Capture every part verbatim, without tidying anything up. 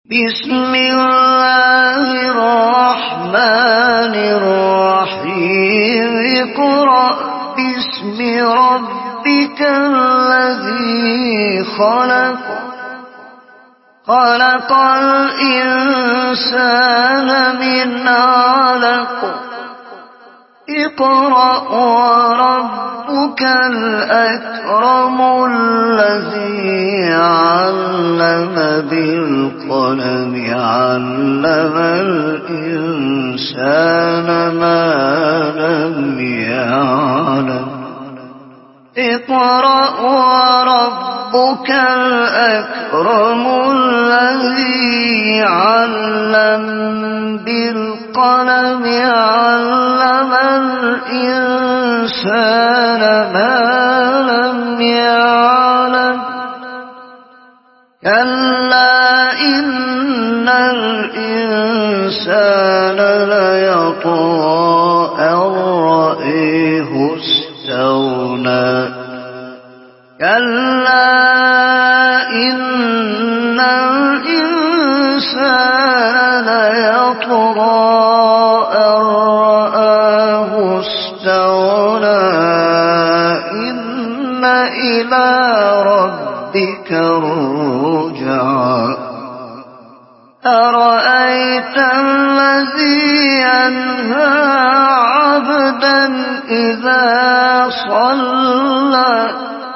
بسم الله الرحمن الرحيم اقرأ باسم ربك الذي خلق خلق الإنسان من علق اقرأ وربك الأكرم الذي علم بالقلم علم الإنسان ما لم يعلم اقرأ وربك الأكرم الذي علم بالقلم علم الإنسان ما لم يعلم كلا إن الإنسان ليطغى أن رآه استغنى كلا إن الإنسان ليطغى أن رآه استغنى إن إلى ربك الرجعى أرأيت الذي ينهى عبدا إذا صلى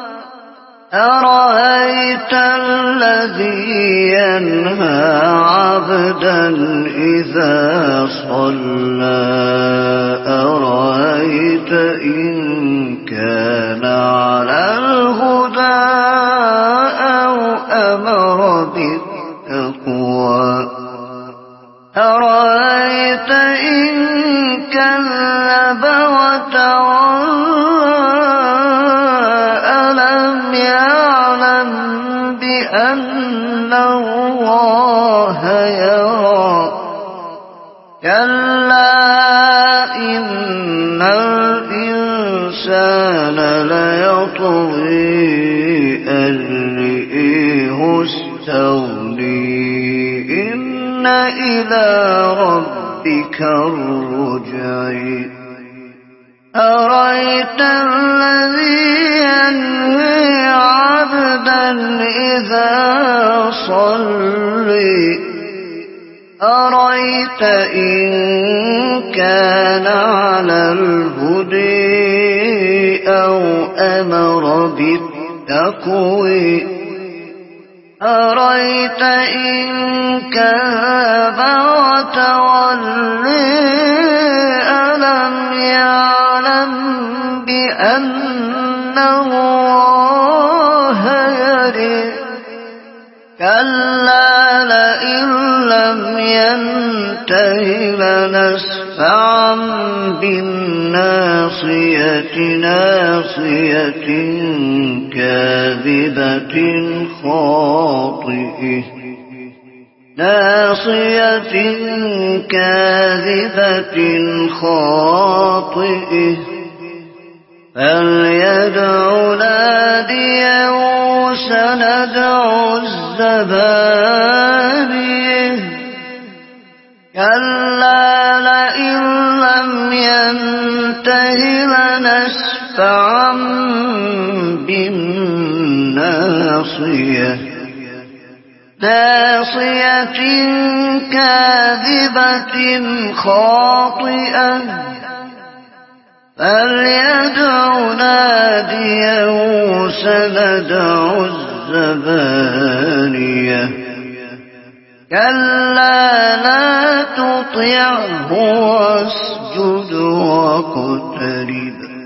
أرأيت الذي ينهى عبدا إذا صلى أرأيت إن كان على الهدى أو أمر بالتقوى أرأيت إن كذب وتولى ألم يعلم بأن الله يرى كلا إن الإنسان ليطغي أن رآه استغنى إن إلى ربك الرجع أرأيت الذي ينهي عبدا إذا صلى أرأيت إن كان على الهدى أو أمر بالتقوى أرأيت إن كذب وتولى ألم يعلم بأن الله يرى كلا لئن لم ينته لنسفعا بالناصية ناصية كاذبة خاطئة ناصية كاذبة خاطئة فليدع ناديه سندع الزبانية كلا لئن لم ينته لنسفعا بالناصية ناصية كاذبة خاطئة فليدع ناديه سندع الزبانية كلا لا تطعه واسجد واقترب